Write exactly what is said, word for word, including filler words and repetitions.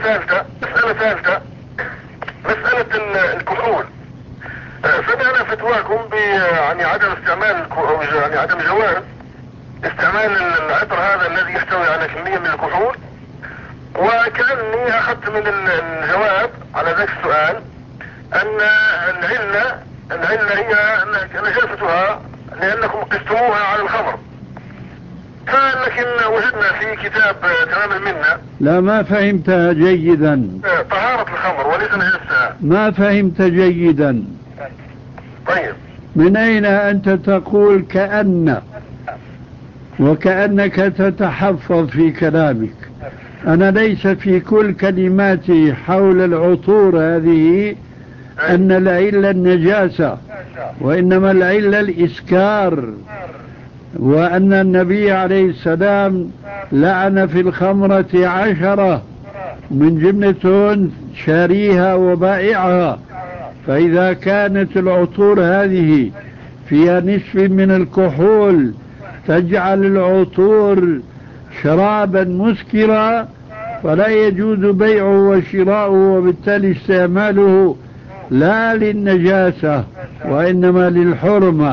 ثالثة مسألة ثالثة مسألة الكحول. سمعنا فتواكم ب يعني عدم استعمال او يعني عدم جواز استعمال العطر هذا الذي يحتوي على كمية من الكحول، وكأني اخذت من الجواب على ذاك السؤال ان العلة العلة هي نجاستها لانكم قستموها على الخمر، لكن وجدنا في كتاب تمام المنة. لا، ما فهمتها جيدا. طهارة الخمر وليس نجاستها. ما فهمت جيدا. طيب، من أين أنت تقول كأن وكأنك تتحفظ في كلامك؟ أنا ليس في كل كلماتي حول العطور هذه أن العلة النجاسة، وإنما العلة الإسكار، وأن النبي عليه السلام لعن في الخمرة عشرة من جملة شاريها وبائعها، فإذا كانت العطور هذه فيها نصف من الكحول تجعل العطور شرابا مسكرا فلا يجوز بيعه وشراؤه، وبالتالي استعماله لا للنجاسة وإنما للحرمة.